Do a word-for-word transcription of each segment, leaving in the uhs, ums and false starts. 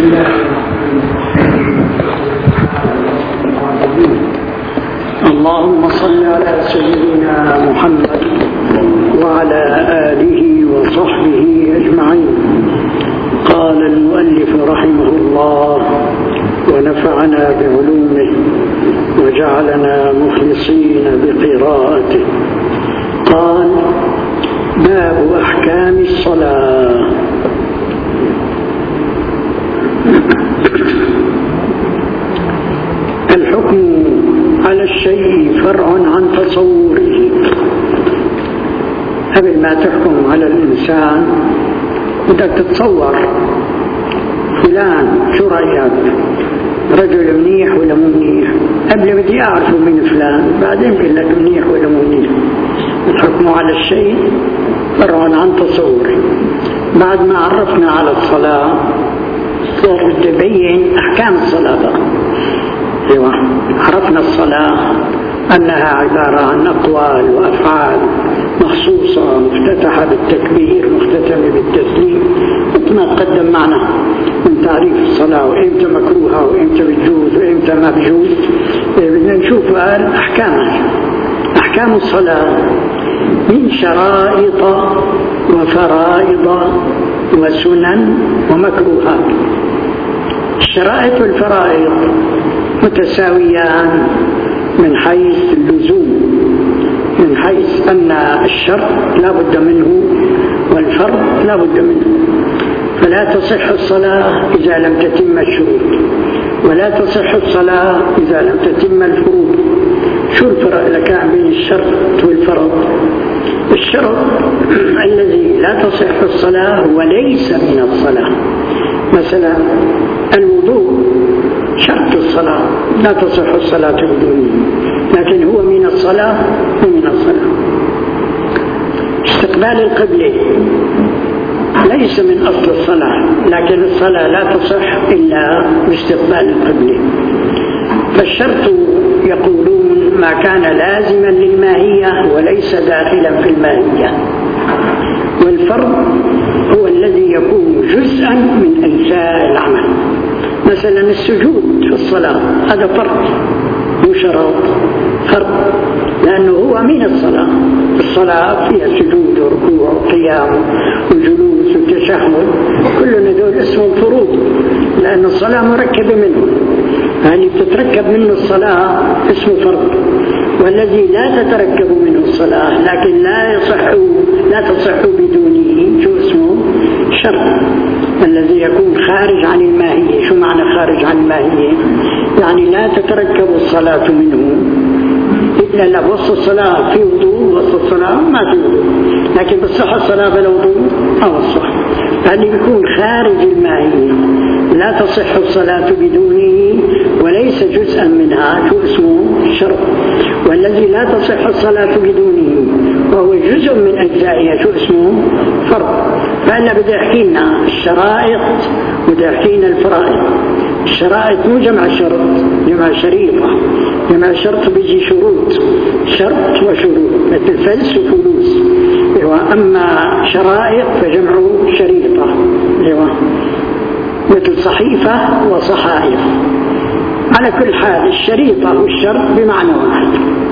اللهم صل على سيدنا محمد وعلى آله وصحبه أجمعين. قال المؤلف رحمه الله ونفعنا بعلومه وجعلنا مخلصين بقراءته. قال: باب أحكام الصلاة. الحكم على الشيء فرع عن تصوره. قبل ما تحكم على الإنسان بدك تتصور فلان شو رأيك، رجل منيح ولا مو منيح؟ قبل بدي أعرفه من فلان، بعدين بقول لك منيح ولا مو منيح. الحكم على الشيء فرع عن تصوره. بعد ما عرفنا على الصلاة صار تبين أحكام الصلاة بقى. أيوة، عرفنا الصلاة أنها عبارة عن أقوال وأفعال مخصوصة مفتتحة بالتكبير مختتمة بالتسليم، مثل ما تقدم معنا من تعريف الصلاة وإمتى مكروهة وإمتى بتجوز وإمتى ما بتجوز. بدنا نشوف أحكامها. أحكام الصلاة من شرائط وفرائض وسنن ومكروهات. الشرائط والفرائض متساويان من حيث اللزوم، من حيث أن الشرط لا بد منه والفرض لا بد منه، فلا تصح الصلاة إذا لم تتم الشروط، ولا تصح الصلاة إذا لم تتم الفروض. شو الفرق لكان بين الشرط والفرض؟ الشرط الذي لا تصح الصلاة وليس من الصلاة، مثلا الوضوء شرط الصلاة، لا تصح الصلاة بدونه، لكن هو من الصلاة ومن الصلاة. استقبال القبلة ليس من أصل الصلاة، لكن الصلاة لا تصح إلا باستقبال القبلة. فالشرط يقولون ما كان لازما للماهية وليس داخلا في الماهية، والفرض هو الذي يكون جزءا من أجزاء العمل. مثلا السجود في الصلاة هذا فرض مو شرط، فرض لأنه هو من الصلاة. الصلاة فيها سجود وركوع وقيام وجلوس وتشهد، كل هذول اسمهم فروض لأن الصلاة مركبة منه، يعني تتركب منه الصلاة اسمه فرض. والذي لا تتركب منه الصلاة لكن لا يصح لا تصح بدونه شو اسمه؟ شرط، الذي يكون خارج عن الماهية. شو معنى خارج عن الماهية؟ يعني لا تتركب الصلاة منه إلا لو وسط الصلاة في وضوء، وسط الصلاة ما في وضوء، لكن بتصح الصلاة بلا وضوء أو الصح، يعني يكون خارج الماهية، لا تصح الصلاة بدونه وليس جزءا منها، شو اسمه؟ شرط. والذي لا تصح الصلاة بدونه وهو جزء من أجزائها شو اسمه؟ فرض. فأنا بدي أحكي لنا الشرائط بدي أحكي لنا الفرائض. الشرائط مو جمع شرط، جمع شريطة. جمع شرط بيجي شروط، شرط وشروط مثل فلس وفلوس. أما شرائط فجمعه شريطة، مثل صحيفة وصحائف. على كل حال الشريطة والشرط بمعنى واحد.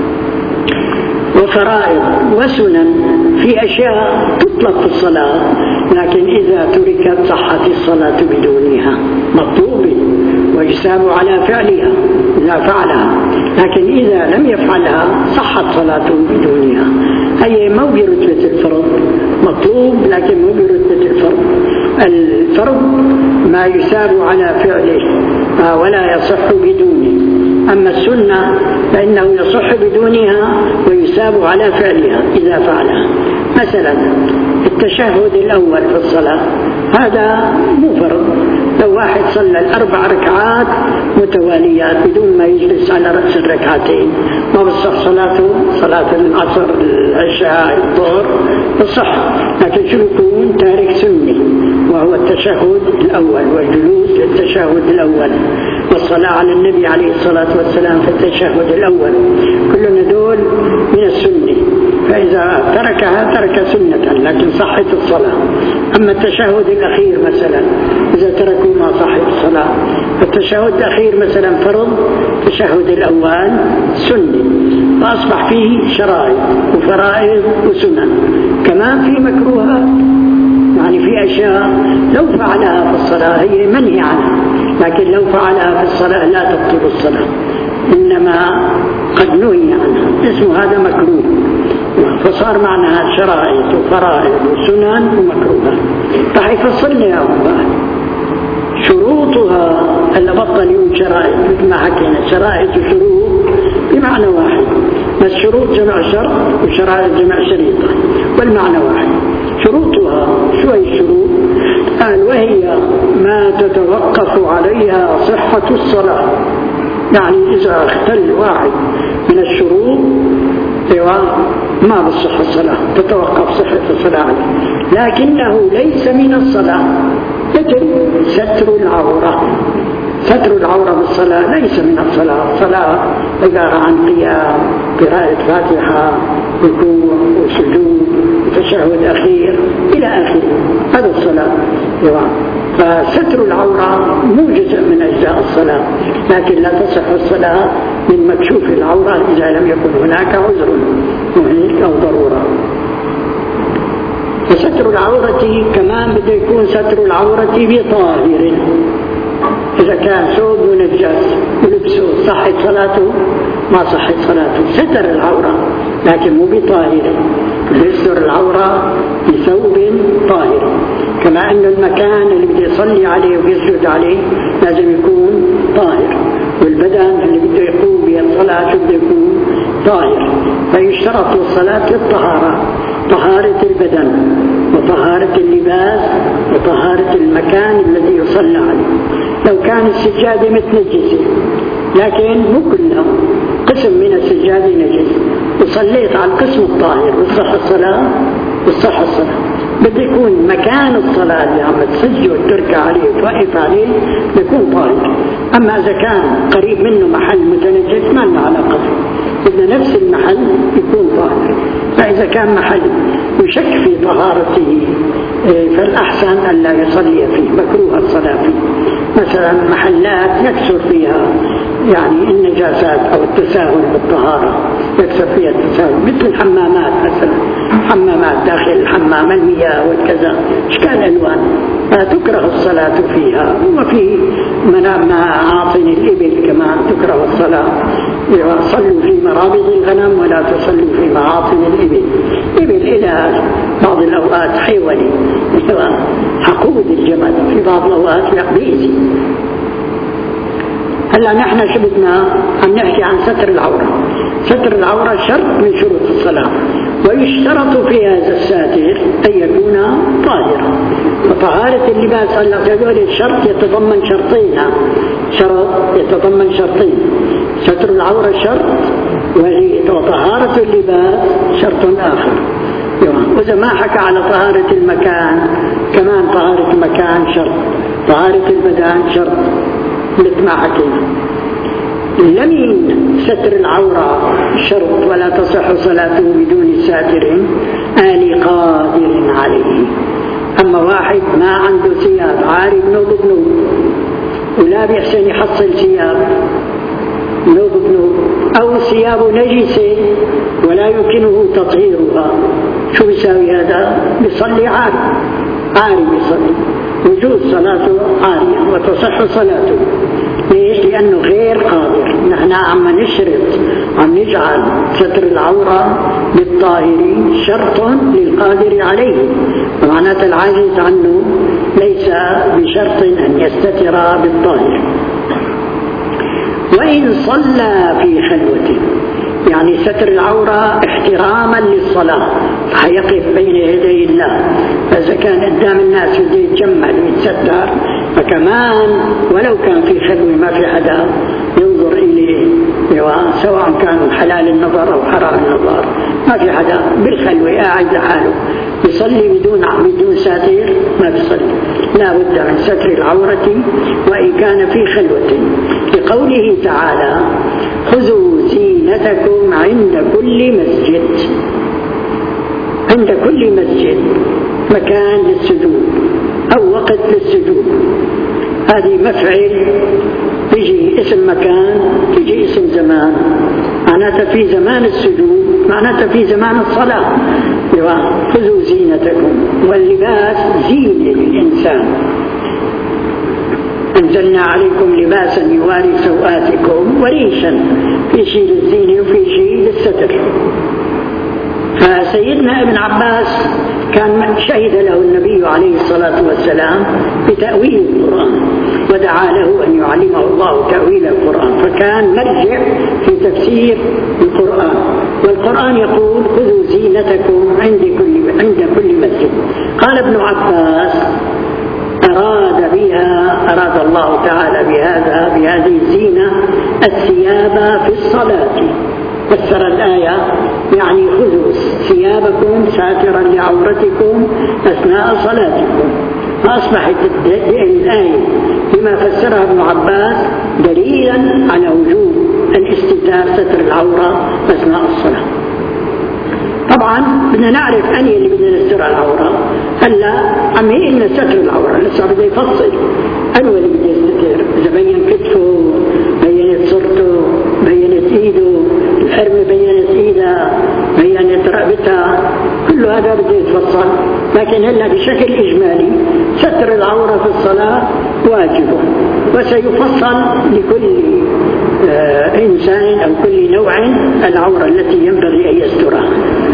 وفرائض وسنن في أشياء تطلق في الصلاة لكن إذا تركت صحت الصلاة بدونها، مطلوبة ويساب على فعلها إذا فعلها، لكن إذا لم يفعلها صحت صلاته بدونها. هي مو برتبة الفرض، مطلوب لكن مو برتبة الفرض. الفرض ما يساب على فعله ولا يصح بدونه، أما السنة فإنه يصح بدونها ويساب على فعلها إذا فعلها. مثلا التشهد الأول في الصلاة هذا مو فرض. لو واحد صلى الأربع ركعات متواليات بدون ما يجلس على رأس الركعتين ما بصح صلاته، صلاة العصر العشاء الظهر بصح، لكن شو يكون؟ تارك سني وهو التشهد الأول والجلوس للتشهد الأول والصلاة على النبي عليه الصلاة والسلام في التشهد الأول، كلنا دول من السنة. فإذا تركها ترك سنة لكن صحت الصلاة. أما التشهد الأخير مثلا إذا تركوا ما صحت الصلاة. التشهد الأخير مثلا فرض، التشهد الأول سني، فأصبح فيه شرائط وفرائض وسنن. كمان في مكروهات، يعني في أشياء لو فعلها في الصلاة هي منهي عنها، لكن لو فعلها في الصلاة لا تبطل الصلاة، إنما قد نهي عنها، اسم هذا مكروه. فصار معناها شرائط وفرائض وسنن ومكروهات. راح يفصل لي يا أبوها شروطها. اللي بطل يوم شرائط مثل ما حكينا، شرائط وشروط بمعنى واحد، بس شروط جمع شرط وشرائط جمع شريطة والمعنى واحد. شروطها شو هي الشروط؟ قال وهي ما تتوقف عليها صحة الصلاة. يعني إذا اختل واحد من الشروط ما بصح الصلاة، تتوقف صحة الصلاة عليه، لكنه ليس من الصلاة. مثل ستر العورة. ستر العورة بالصلاة ليس من الصلاة. الصلاة عبارة عن قيام، قراءة فاتحة، ركوع وسجود وتشهد أخير إلى آخره، هذا الصلاة. فستر العورة مو جزء من أجزاء الصلاة، لكن لا تصح الصلاة من مكشوف العورة إذا لم يكن هناك عذر مهلك أو ضرورة. فستر العورة كمان بده يكون ستر العورة بطاهر. إذا كان ثوب منجس ولبسه صحت صلاته؟ ما صحت صلاته. ستر العورة لكن مو بطاهر، يستر العورة بثوب طاهر. كما أن المكان اللي بده يصلي عليه ويسجد عليه لازم يكون طاهر، والبدن اللي بده يقوم به الصلاة بده يكون طاهر. فيشترط الصلاة للطهارة، طهارة البدن وطهارة اللباس وطهارة المكان الذي يصلى عليه. لو كان السجادة متنجسة، لكن مو كلها، قسم من السجادة نجس، وصليت على القسم الطاهر وصح الصلاة وصح الصلاة. بده يكون مكان الصلاة اللي عم تسجد وتركع عليه وتوقف عليه يكون طاهر. أما إذا كان قريب منه محل متنجس ما له علاقة، بدنا نفس المحل يكون طاهر. فإذا كان محل يشك في طهارته فالأحسن أن لا يصلي فيه، مكروه الصلاة فيه. مثلا محلات يكثر فيها يعني النجاسات أو التساهل بالطهارة، يكثر فيها التساهل، مثل الحمامات مثلا، حمامات داخل الحمام المياه والكذا اشكال الوان، فتكره الصلاة فيها. وفي معاطن الإبل كمان تكره الصلاة. صلوا في مرابض الغنم ولا تصلوا في معاطن الإبل. إبل إلى بعض الأوقات حيواني، حقود الجمل في بعض الأوقات يقبيزي. هلا نحن شو بدنا عم نحكي عن ستر العورة. ستر العورة شرط من شروط الصلاة، ويشترط في هذا الساتر أن يكون طاهرا. وطهارة اللباس هذول الشرط يتضمن شرطين، شرط يتضمن شرطين، ستر العورة شرط وطهارة اللباس شرط آخر. وإذا ما حكى على طهارة المكان كمان طهارة المكان شرط، طهارة البدن شرط مثل ما حكينا. لمن ستر العورة شرط ولا تصح صلاته بدون ساتر آل قادر عليه. أما واحد ما عنده ثياب، عاري بنوب بنوب ولا بيحسن يحصل ثياب نوب بنوب، أو ثيابه نجسة ولا يمكنه تطهيرها، شو بيساوي هذا؟ بيصلي عاري، عاري بيصلي، وجود صلاته عارية وتصح صلاته. ليش؟ لأنه غير قادر. نحن عم نشرط، عم نجعل ستر العورة للطاهر شرط للقادر عليه، ومعناته العاجز عنه ليس بشرط أن يستتر بالطاهر. وإن صلى في خلوة، يعني ستر العورة احتراما للصلاة، حيقف بين يدي الله. فإذا كان قدام الناس بده يتجمل ويتستر، فكمان ولو كان في خلوة ما في حدا ينظر إليه، سواء كان حلال النظر أو حرام النظر، ما في حدا بالخلوة قاعد لحاله يصلي بدون بدون ساتر، ما بيصلي. لا بد من ستر العورة وإن كان في خلوة، لقوله تعالى: خذوا زينتكم عند كل مسجد. عند كل مسجد مكان للسجود أو وقت للسجود. هذه مفعل يجي اسم مكان، يجي اسم زمان. معناتها في زمان السجود، معناتها في زمان الصلاة. خذوا زينتكم، واللباس زينة للإنسان. أنزلنا عليكم لباسا يواري سوآتكم وريشا، في شيء للزينة وفي شيء للستر. فسيدنا ابن عباس كان شهد له النبي عليه الصلاة والسلام بتأويل القرآن، ودعا له أن يعلمه الله تأويل القرآن، فكان مرجع في تفسير القرآن. والقرآن يقول خذوا زينتكم عند كل عند كل مسجد. قال ابن عباس أراد بها أراد الله تعالى بهذا بهذه الزينة الثياب في الصلاة. فسر الآية يعني خذوا ثيابكم ساترا لعورتكم أثناء صلاتكم. فأصبحت الآية بما فسرها ابن عباس دليلا على وجوب الاستتار ستر العورة أثناء الصلاة. طبعا بدنا نعرف أني اللي بدنا نستر العورة. هلا عم يقلنا ستر العورة، لسه بده يفصل أنو اللي بده يستتر. إذا بين كتفه، بينت صورته، بينت إيده، الحرمة بينت إيدها، بينت رقبتها، كل هذا بده يتفصل. لكن هلا بشكل إجمالي ستر العورة في الصلاة واجب، وسيفصل لكل آه إنسان أو كل نوع العورة التي ينبغي أن يسترها.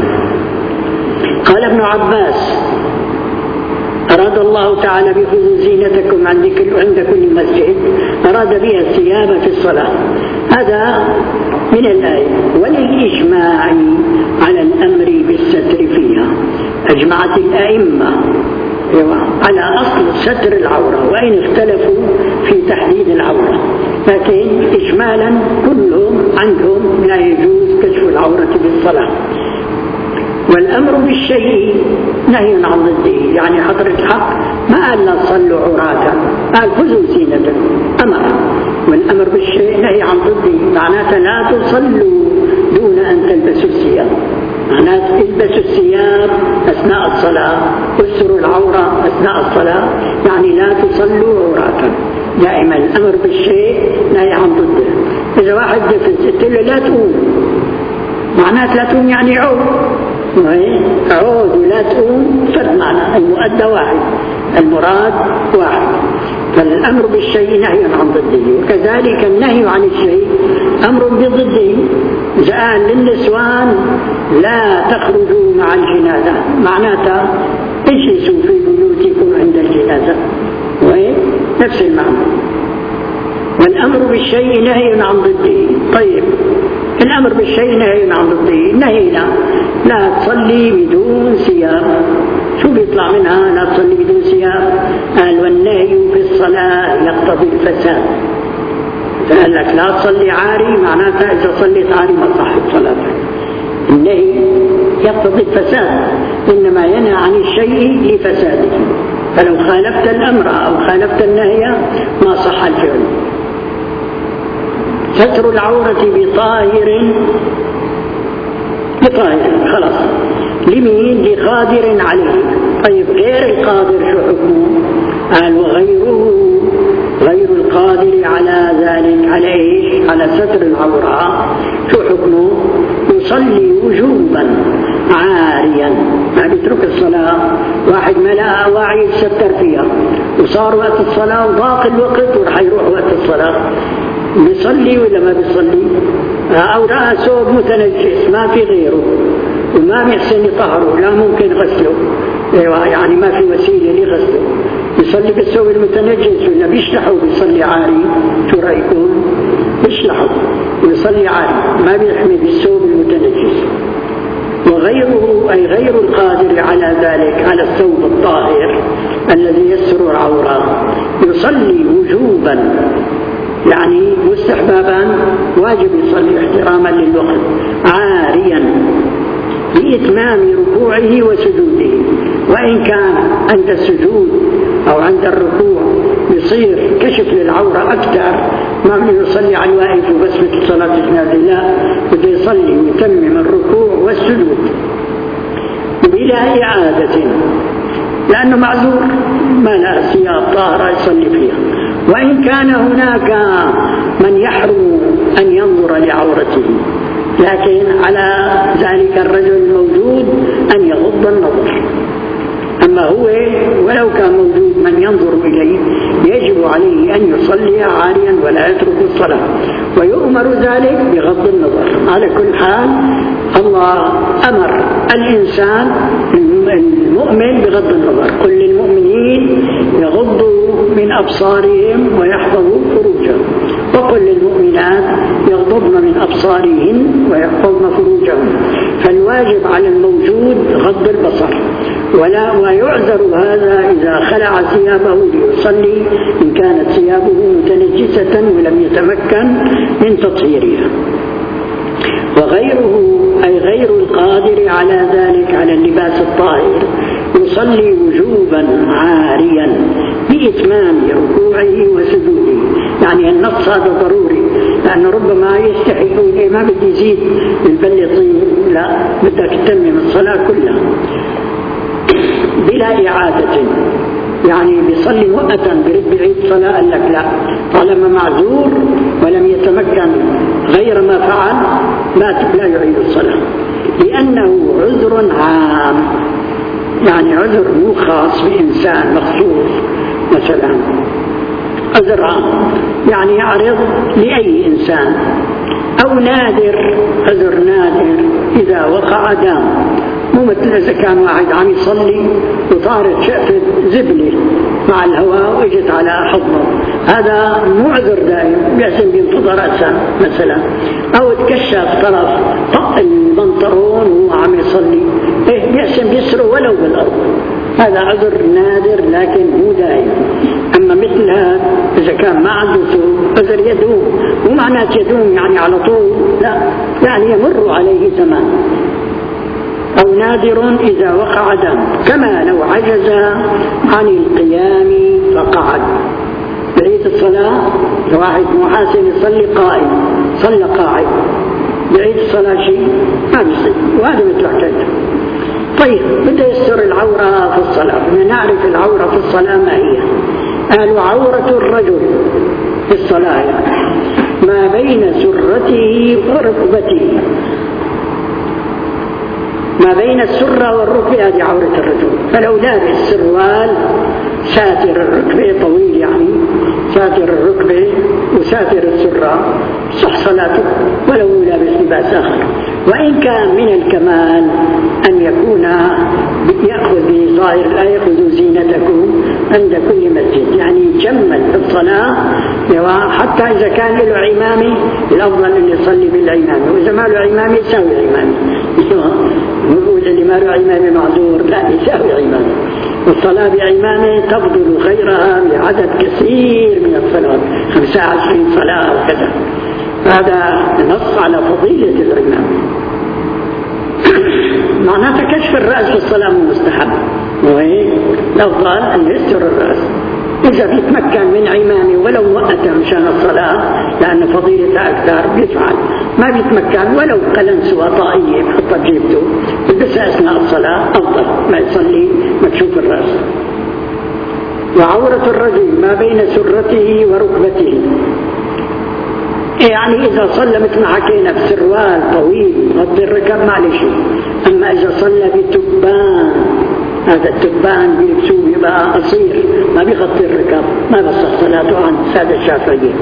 قال ابن عباس أراد الله تعالى بخذوا زينتكم عند كل مسجد، أراد بها الثياب في الصلاة. هذا من الآية. وللإجماع على الأمر بالستر فيها، أجمعت الأئمة على أصل ستر العورة، وإن اختلفوا في تحديد العورة، لكن إجمالا كلهم عندهم لا يجوز كشف العورة بالصلاة. والأمر بالشيء نهي عن ضده، يعني حضرة الحق ما قال لا تصلوا عراة، قال خذوا زينتكم، أمر. والأمر بالشيء نهي عن ضده، معناته لا تصلوا دون أن تلبسوا الثياب. معناته البسوا الثياب أثناء الصلاة، استروا العورة أثناء الصلاة، يعني لا تصلوا عراة. دائما الأمر بالشيء نهي عن ضده. إذا واحد قلت له لا تقوم، معناته لا تقوم يعني عود، عود ولا تقوم فرد معنى، المؤدى واحد، المراد واحد. فالأمر بالشيء نهي عن ضده، وكذلك النهي عن الشيء أمر بضده. إذا قال للنسوان لا تخرجوا مع الجنازة، معناته اجلسوا في بيوتكم عند الجنازة، نفس المعنى. والأمر بالشيء نهي عن ضده. طيب الأمر بالشيء نهي عن ضده، نهينا لا تصلي بدون ثياب، شو بيطلع منها لا تصلي بدون ثياب؟ قال والنهي في الصلاة يقتضي الفساد. فقال لك لا تصلي عاري، معناتها إذا صليت عاري ما صحت صلاتك. النهي يقتضي الفساد، إنما ينهى عن الشيء لفساده، فلو خالفت الأمر أو خالفت النهي ما صح الفعل. ستر العورة بطاهر، بطاهر خلاص، لمين؟ لقادر عليه. طيب غير القادر شو حكمه؟ قال وغيره، غير القادر على ذلك، على ايش؟ على ستر العورة، شو حكمه؟ يصلي وجوبا عاريا، ما بيترك الصلاة. واحد ملأ واعي يستر فيها، وصار وقت الصلاة وضاق الوقت ورح يروح وقت الصلاة، بيصلي ولا ما بيصلي؟ أو رأى ثوب متنجس ما في غيره وما بيحسن يطهره، لا ممكن غسله، يعني ما في وسيلة لغسله، يصلي بالثوب المتنجس ولا بيشلحه بيصلي عاري؟ شو رأيكم؟ بيشلحه ويصلي عاري، ما بيحمي بالثوب المتنجس. وغيره أي غير القادر على ذلك، على الثوب الطاهر الذي يستر العورة، يصلي وجوبا يعني مستحبابا، واجب يصلي احتراما للوقت، عاريا بإتمام ركوعه وسجوده. وإن كان عند السجود أو عند الركوع يصير كشف للعورة أكثر، ما بده يصلي على الواقف وبس مثل صلاة الجنازة، لا، بده يصلي ويتمم الركوع والسجود بلا إعادة. لأنه معذور ما لا ثياب طاهرة يصلي فيها. وإن كان هناك من يحرم أن ينظر لعورته، لكن على ذلك الرجل الموجود أن يغض النظر. أما هو ولو كان موجود من ينظر إليه يجب عليه أن يصلي عاريا ولا يترك الصلاة، ويؤمر ذلك بغض النظر. على كل حال الله أمر الإنسان المؤمن بغض النظر. قل للمؤمنين يغضوا من أبصارهم ويحفظوا فروجهم، وقل للمؤمنات يغضضن من أبصارهن ويحفظن فروجهم. فالواجب على الموجود غض البصر، ولا ويعذر هذا إذا خلع ثيابه ليصلي إن كانت ثيابه متنجسة ولم يتمكن من تطهيرها. وغيره أي غير القادر على ذلك على اللباس الطاهر يصلي وجوبا عاريا بإتمام ركوعه وسجوده. يعني النص هذا ضروري، لأنه ربما يستحي يقول ما بدي يزيد البل طين، لا بدك تتمم الصلاة كلها بلا إعادة. يعني بيصلي مؤقتا برد بعيد صلاة، قال لك لا، طالما معذور ولم يتمكن غير ما فعل ما لا يعيد الصلاة، لأنه عذر عام. يعني عذر مو خاص بإنسان مخصوص، مثلا عذر عام يعني يعرض لأي إنسان، أو نادر، عذر نادر إذا وقع دام. مو مثل إذا كان واحد عم يصلي وطارت شقفة زبلة مع الهواء وإجت على حضنه، هذا مو عذر دائم، بيحسن بينتظر أسا مثلا، أو تكشف طرف طق البنطلون وهو عم يصلي، إيه بيحسن بيسره ولو بالأرض. هذا عذر نادر لكن مو دائم. أما مثل هذا إذا كان ما عنده عذر يدوم، مو معناه يدوم يعني على طول، لا، يعني يمر عليه زمان. أو نادر إذا وقع دم، كما لو عجز عن القيام فقعد. بريد الصلاة واحد محاسن يصلي قائم صلى قاعد، بريد الصلاة شيء ما بيصير، وهذا مثل حكايته. طيب بدأ يستر العورة في الصلاة. بدنا نعرف العورة في الصلاة ما هي. قالوا عورة الرجل في الصلاة ما بين سرته وركبته، ما بين السرة والركبة هذه عورة الرجل. فلو لابس سروال ساتر الركبة طويل، يعني ساتر الركبة وساتر السرة، صح صلاته ولو لابس لباس آخر. وإن كان من الكمال أن يكون يأخذ بظاهر الآية خذوا زينتكم عند كل مسجد، يعني يجمل في الصلاة، حتى إذا كان له عمامة الأفضل أن يصلي بالعمامة، وإذا ما له عمامة يساوي عمامة. نقول اللي ما له عمامة معذور، لا يساوي عمامة. والصلاة بعمامة تفضل خيرها بعدد كثير من الصلاة، خمسة وعشرين صلاة وكذا. هذا نص على فضيلة العمامة. معناته كشف الرأس في الصلاة مستحب، وهي الأفضل أن يستر الرأس. إذا بيتمكن من عمامه ولو مؤقتا مشان الصلاة لأن فضيلتها أكثر بيفعل، ما بيتمكن ولو قلنسوة طائية بحطها بجيبته بلبسها أثناء الصلاة أفضل ما يصلي مكشوف الرأس. وعورة الرجل ما بين سرته وركبته، يعني إذا صلى مثل ما حكينا بسروال طويل غض الركب ما عليه شيء. أما إذا صلى بتبان، هذا التبان بيلبسوه يبقى قصير ما بيغطي الركب، ما بصح صلاته عن سادة الشافعية.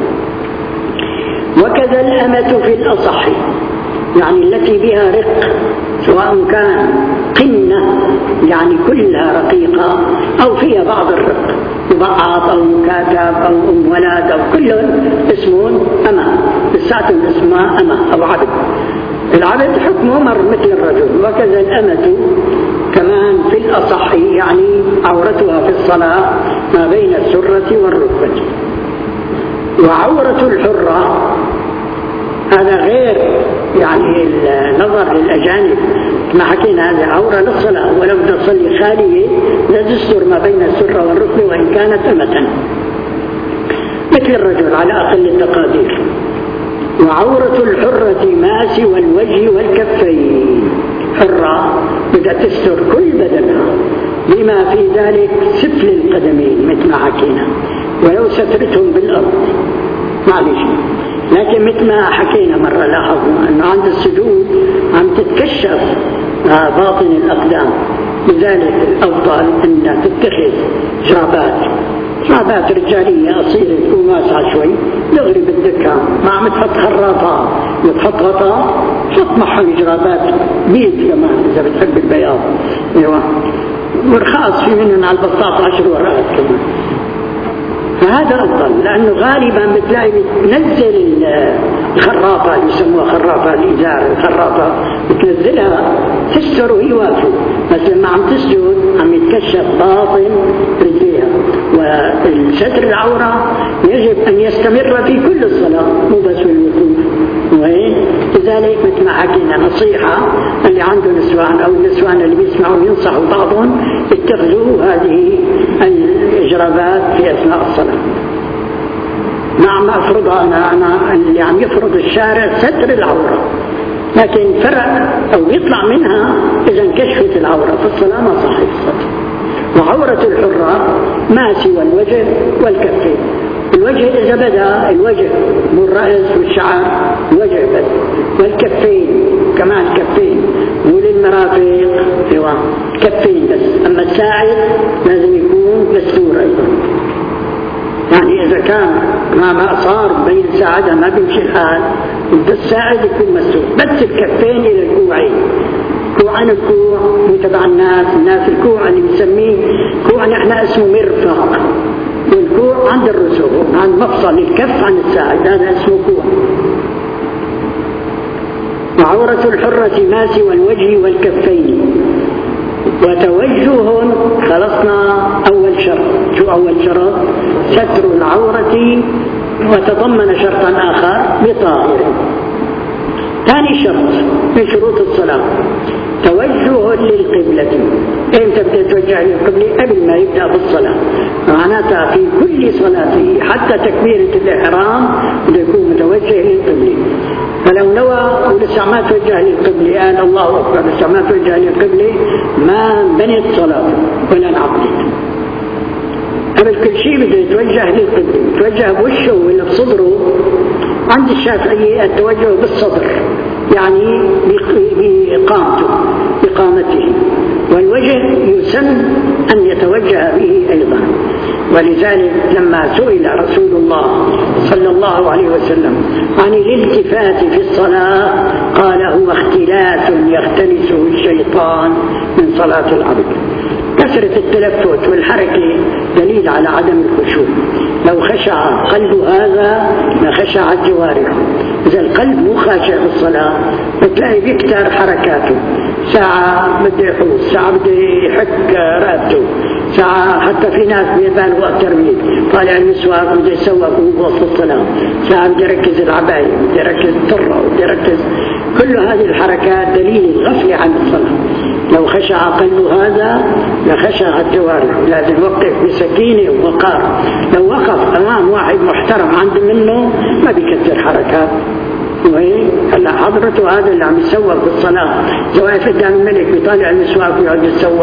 وكذا الأمة في الأصح، يعني التي بها رق، سواء كان قنة يعني كلها رقيقة أو فيها بعض الرق، مبعض أو مكاتب أو أم ولد أو كل اسمه أمة، بالساعة اسمها أمة أو عبد. العبد حكمه مر مثل الرجل. وكذا الأمة كمان في الأصح، يعني عورتها في الصلاة ما بين السرة والركبة. وعورة الحرة هذا غير يعني النظر للأجانب، ما حكينا هذه عورة للصلاة، ولو تصلي خالية لا تستر ما بين السرة والركبة وإن كانت أمة مثل الرجل على أقل التقادير. وعورة الحرة ما سوى الوجه والكفين، حرة بدها تستر كل بدنها بما في ذلك سفل القدمين مثل ما حكينا، ولو سترتهم بالأرض معلش. لكن مثل ما حكينا مرة لاحظنا أنه عند السجود عم تتكشف باطن الأقدام، لذلك الأفضل أن تتخذ جرابات جرابات رجالية قصيرة تكون واسعة شوي دغري بالدكة، ما عم تحط خراطة وتحط غطاء، حط معهم جرابات بيض كمان إذا بتحب البياض. أيوة ورخاص في منهم على البساطة عشر ورقات كمان، فهذا أفضل. لأنه غالبا بتلاقي بتنزل الخراطة اللي يسموها خراطة الإزار، الخراطة بتنزلها تستر وهي واقفة، بس لما عم تسجد عم يتكشف باطن رجليها. والستر العورة يجب أن يستمر في كل الصلاة مو بس في الوقوف. لذلك مثل ما حكينا نصيحة اللي عنده نسوان أو النسوان اللي بيسمعوا ينصحوا بعضهم اتخذوا هذه الإجرابات في أثناء الصلاة. نعم أفرضها أنا, أنا اللي عم يفرض الشارع ستر العورة، لكن فرق أو يطلع منها إذا انكشفت العورة في الصلاة ما صحيح الصلاة. وعورة الحرة ما سوى الوجه والكفين. الوجه إذا بدأ الوجه مو الرأس والشعر، الوجه بس، والكفين كمان كفين، وللمرافق سوا كفين بس. أما الساعد لازم يكون مستور أيضا، يعني إذا كان ما صار بين ساعدها ما بيمشي الحال الساعد يكون مستور، بس الكفين إلى الكوعين. كوعان الكوع متبع الناس الناس الكوع اللي بنسميه كوع نحن اسمه مرفق، والكوع عند الرسوم عند مفصل الكف عن الساعد، هذا اسمه كوع. وعورة الحرة ما سوى الوجه والكفين. وتوجه خلصنا أول شرط. شو أول شرط؟ ستر العورة، وتضمن شرطا آخر بطاهر. ثاني شرط من شروط الصلاة توجه للقبلة. امتى بدأ يتوجه للقبلة؟ قبل ما يبدأ بالصلاة، معناتها في كل صلاته حتى تكبيرة الإحرام بده يكون متوجه للقبلة. فلو نوى ولسه ما توجه للقبلة قال الله أكبر لسه ما توجه للقبلة ما بنت صلاته ولا انعقدت. قبل كل شيء بده يتوجه للقبلة، يتوجه بوشه ولا بصدره. عند الشافعية التوجه بالصدر يعني بإقامته إقامته، والوجه يسن أن يتوجه به أيضا. ولذلك لما سئل رسول الله صلى الله عليه وسلم عن الالتفات في الصلاة قال هو اختلاس يختلسه الشيطان من صلاة العبد. كثرة التلفت والحركة دليل على عدم الخشوع. لو خشع قلب هذا لخشعت جوارحه. إذا القلب مو خاشع في الصلاة بتلاقي بيكتر حركاته، ساعة بده يحوس، ساعة بده يحك رقبته، ساعة حتى في ناس بيبالغوا أكثر منه طالع المسواك بده يسوق وسط الصلاة، ساعة بده يركز العباية، بده يركز الطرة، بده يركز. كل هذه الحركات دليل الغفلة عن الصلاة. لو خشع قلب هذا لخشع الجوارح. لازم يوقف بسكينة ووقار. لو وقف أمام واحد محترم عنده منه ما بيكثر حركات. هلا حضرته هذا اللي عم يسوق بالصلاة واقف قدام الملك بيطالع المسواك ويقعد يتسوق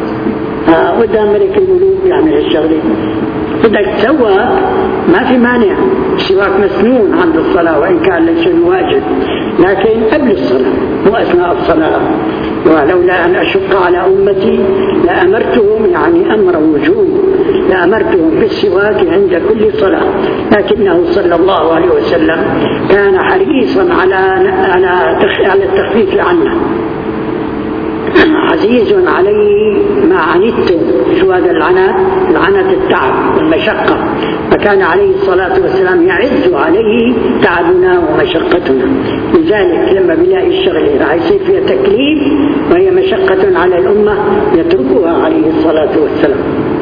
آه قدام ملك الملوك يعمل هالشغلة. بدك تسوق ما في مانع، السواك مسنون عند الصلاة وإن كان ليس واجب، لكن قبل الصلاة مو أثناء الصلاة. ولولا أن أشق على أمتي لأمرتهم يعني أمر وجوب لأمرتهم بالسواك عند كل صلاة، لكنه صلى الله عليه وسلم كان حريصا على على التخفيف عنه. عزيز عليه ما عنتم. شو هذا العنت؟ العنت التعب والمشقة، فكان عليه الصلاة والسلام يعز عليه تعبنا ومشقتنا. لذلك لما بيلاقي الشغلة راح يصير فيها تكليف وهي مشقة على الأمة يتركها عليه الصلاة والسلام.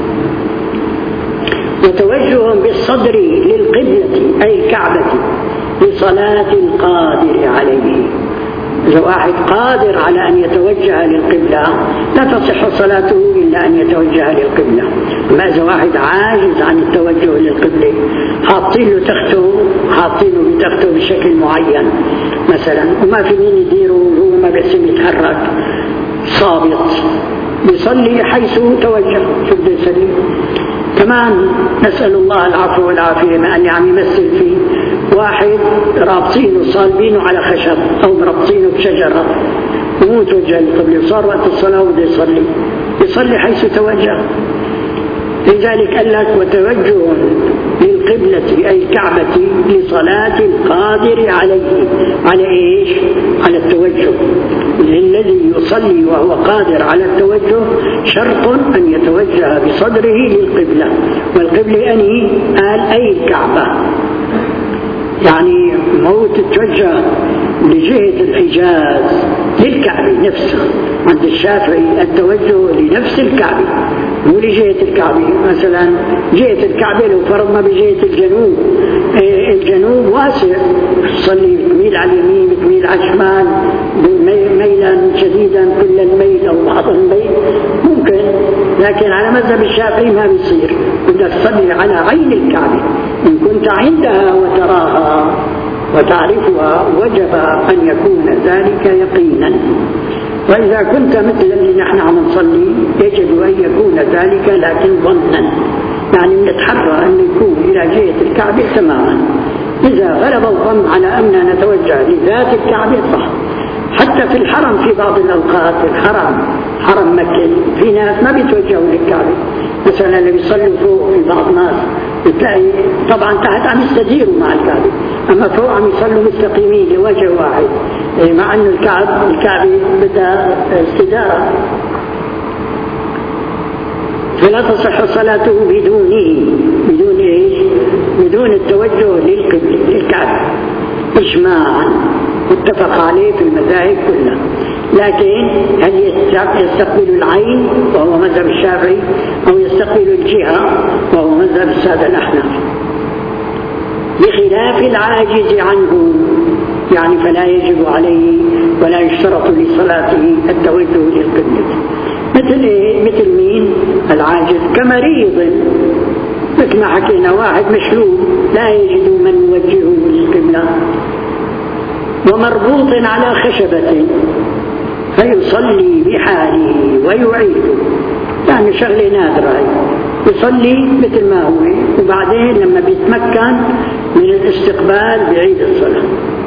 وتوجه بالصدر للقبلة أي الكعبة لصلاة القادر عليه. إذا واحد قادر على أن يتوجه للقبلة لا تصح صلاته إلا أن يتوجه للقبلة. أما إذا واحد عاجز عن التوجه للقبلة حاطين له تخته حاطين له بتخته بشكل معين مثلا وما في مين يديره وهو ما بيحسن يتحرك صابط يصلي حيث توجه، شو بده يصلي. كمان نسأل الله العفو والعافية ما أن يعني يمثل فيه واحد رابطينه صالبينه على خشب أو مربطينه بشجرة ومو توجه للقبلة، وصار وقت الصلاة وبده يصلي يصلي حيث توجه. لذلك قال لك وتوجه للقبلة أي الكعبة لصلاة القادر عليه. على إيش؟ على التوجه. الذي يصلي وهو قادر على التوجه شرط أن يتوجه بصدره للقبلة، والقبلة أني قال أي الكعبة، يعني موت تتوجه لجهة الحجاز للكعبة نفسها. عند الشافعي التوجه لنفس الكعبة مو لجهة الكعبة. مثلا جهة الكعبة لو فرضنا بجهة الجنوب، الجنوب واسع، تصلي بتميل على اليمين بتميل على الشمال ميلا شديدا كل الميل أو بعض الميل ممكن، لكن على مذهب الشافعي ما بيصير، بدك تصلي على عين الكعبة. إن كنت عندها وتراها وتعرفها وجب أن يكون ذلك يقينا، وإذا كنت مثل اللي نحن عم نصلي يجب أن يكون ذلك لكن ظنا، يعني نتحرى أن يكون إلى جهة الكعبة تماما. إذا غلب الظن على أننا نتوجه لذات الكعبة صح. حتى في الحرم في بعض الأوقات الحرم حرم مكة في ناس ما بيتوجهوا للكعبة، مثلا اللي بيصلوا فوق في بعض ناس بتلاقي طبعا تحت عم يستديروا مع الكعبة، أما فوق عم يصلوا مستقيمين لوجه واحد، مع أن الكعبة الكعبة بدها استدارة، فلا تصح صلاته بدونه بدون إيش؟ بدون التوجه للقبلة للكعبة إجماعا متفق عليه في المذاهب كلها. لكن هل يستقبل العين وهو مذهب الشافعي أو يستقبل الجهة وهو مذهب السادة الأحناف، بخلاف العاجز عنه، يعني فلا يجب عليه ولا يشترط لصلاته التوجه للقبلة. مثل إيه؟ مثل مين؟ العاجز كمريض، مثل ما حكينا واحد مشلول لا يجد من يوجهه للقبلة، ومربوط على خشبة فيصلي بحاله ويعيد، يعني شغلة نادرة، يصلي مثل ما هو وبعدين لما بيتمكن من الاستقبال بعيد الصلاة.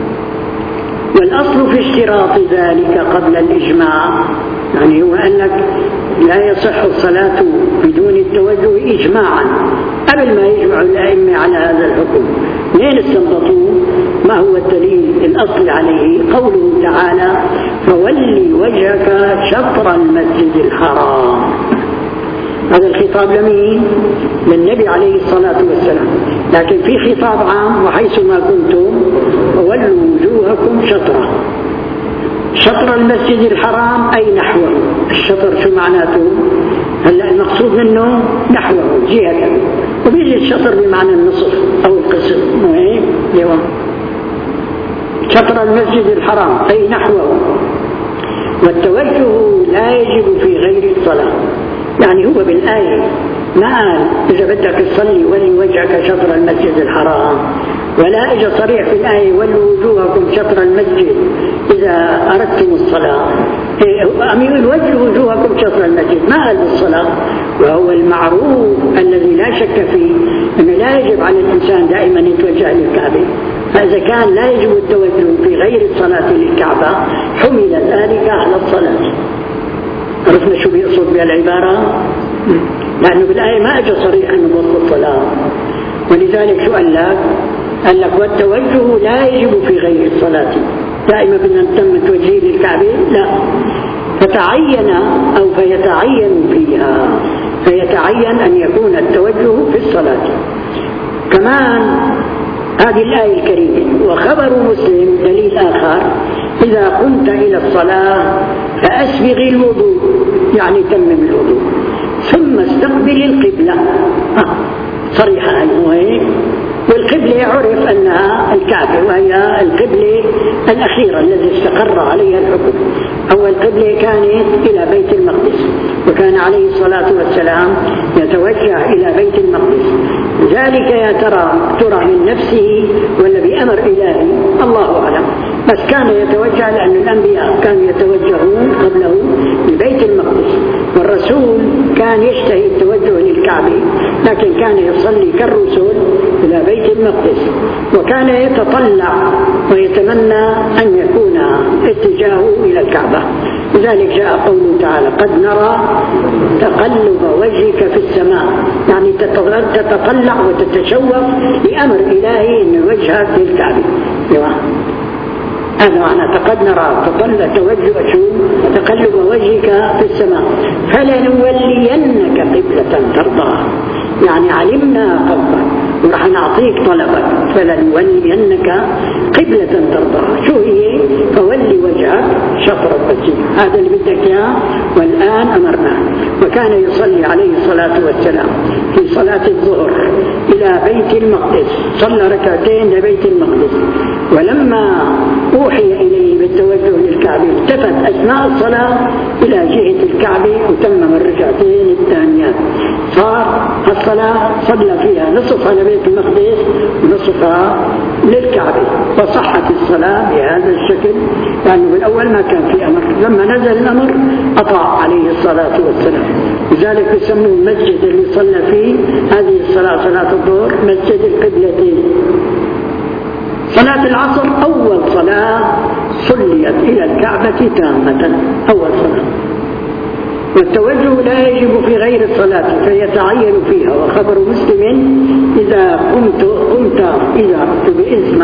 والأصل في اشتراط ذلك قبل الإجماع، يعني هو قال لك لا يصح الصلاة بدون التوجه إجماعا قبل ما يجمع الأئمة على هذا الحكم. لين استنبطوا ما هو الدليل الأصل عليه؟ قوله تعالى فولي وجهك شطر المسجد الحرام. هذا الخطاب لمين؟ للنبي عليه الصلاة والسلام، لكن في خطاب عام وحيث ما كنتم فولوا وجوهكم شطره. شطر المسجد الحرام أي نحوه. الشطر شو معناته؟ هلا المقصود منه نحوه جهة، وبيجي الشطر بمعنى النصف أو القسم، مهم اليوم. شطر المسجد الحرام أي نحوه. والتوجه لا يجب في غير الصلاة، يعني هو بالآية ما قال إذا بدك تصلي ولي وجهك شطر المسجد الحرام، ولا إجا صريح في الآية ولوا وجوهكم شطر المسجد إذا أردتم الصلاة. أم يقول وجهوا وجوهكم شطر المسجد، ما قال بالصلاة. وهو المعروف الذي لا شك فيه أنه لا يجب على الإنسان دائما يتوجه للكعبة، فإذا كان لا يجب التوجه في غير الصلاة للكعبة حمل ذلك على الصلاة. عرفنا شو بيقصد بالعبارة؟ لأنه بالآية ما أجى صريح أنه وصف الصلاة، ولذلك شو قال لك؟ قال لك والتوجه لا يجب في غير الصلاة، دائما بدنا نتم التوجيه للكعبة لا، فتعين أو فيتعين فيها، فيتعين أن يكون التوجه في الصلاة. كمان هذه الآية الكريمة وخبر مسلم دليل آخر إذا قمت إلى الصلاة فأسبغ الوضوء، يعني تمم الوضوء ثم استقبل القبلة. آه. صريحة أيضا، والقبلة عرف أنها الكعبة وهي القبلة الأخيرة التي استقر عليها الحكم. أول قبلة كانت إلى بيت المقدس، وكان عليه الصلاة والسلام يتوجه إلى بيت المقدس. ذلك يا ترى ترى من نفسه ولا بأمر إلهي؟ الله أعلم، بس كان يتوجه لأن الأنبياء كانوا يتوجهون قبله لبيت المقدس، والرسول كان يشتهي التوجه للكعبة، لكن كان يصلي كالرسول إلى بيت المقدس، وكان يتطلع ويتمنى أن يكون اتجاهه إلى الكعبة. لذلك جاء قوله تعالى: قد نرى تقلب وجهك في السماء، يعني تتطلع وتتشوف لأمر إلهي أن وجهك للكعبة. هذا معنى قد نرى تطلع توجه شو تقلب وجهك في السماء فلنولينك قبلة ترضاها، يعني علمنا قلبك ورح نعطيك طلبك، فلنولينك قبلة ترضاها. شو هي؟ فولي وجهك شطر المسجد، هذا اللي بدك اياه والآن أمرنا. وكان يصلي عليه الصلاة والسلام في صلاة الظهر إلى بيت المقدس، صلى ركعتين لبيت المقدس، ولما أوحي إليه بالتوجه للكعبة التفت أثناء الصلاة إلى جهة الكعبة وتمم الركعتين الثانيات. صار الصلاة صلى فيها نصفها لبيت المقدس ونصفها للكعبة، وصحت الصلاة بهذا الشكل، لأنه بالأول ما كان في أمر، لما نزل الأمر أطاع عليه الصلاة والسلام. لذلك يسموه المسجد اللي صلى فيه هذه الصلاة صلاة الظهر مسجد القبلتين. صلاة العصر أول صلاة صليت إلى الكعبة تامة، أول صلاة، والتوجه لا يجب في غير الصلاة فيتعين فيها. وخبر مسلم: إذا قمت قمت إذا قمت باسم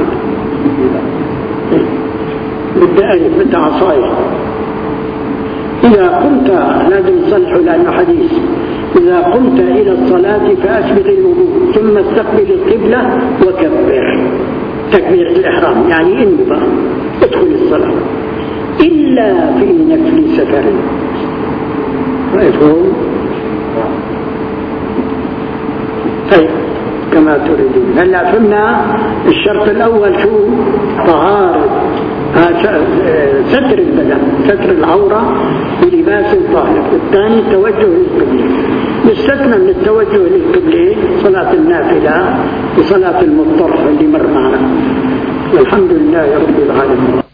بدأ عصاي إذا قمت، لازم تصلحوا لأنه حديث: إذا قمت إلى الصلاة فأسبغ الوضوء ثم استقبل القبلة وكبر، تكبير الإحرام، يعني انبه ادخل الصلاة، إلا في نفل سفر. مفهوم؟ طيب كما تريدون. هلا فهمنا الشرط الأول شو؟ طهارة ستر البدن، ستر العورة بلباس طاهر. الثاني التوجه للقبلة. يستثنى من التوجه للقبلة صلاة النافلة وصلاة المضطر اللي مر معنا. والحمد لله رب العالمين.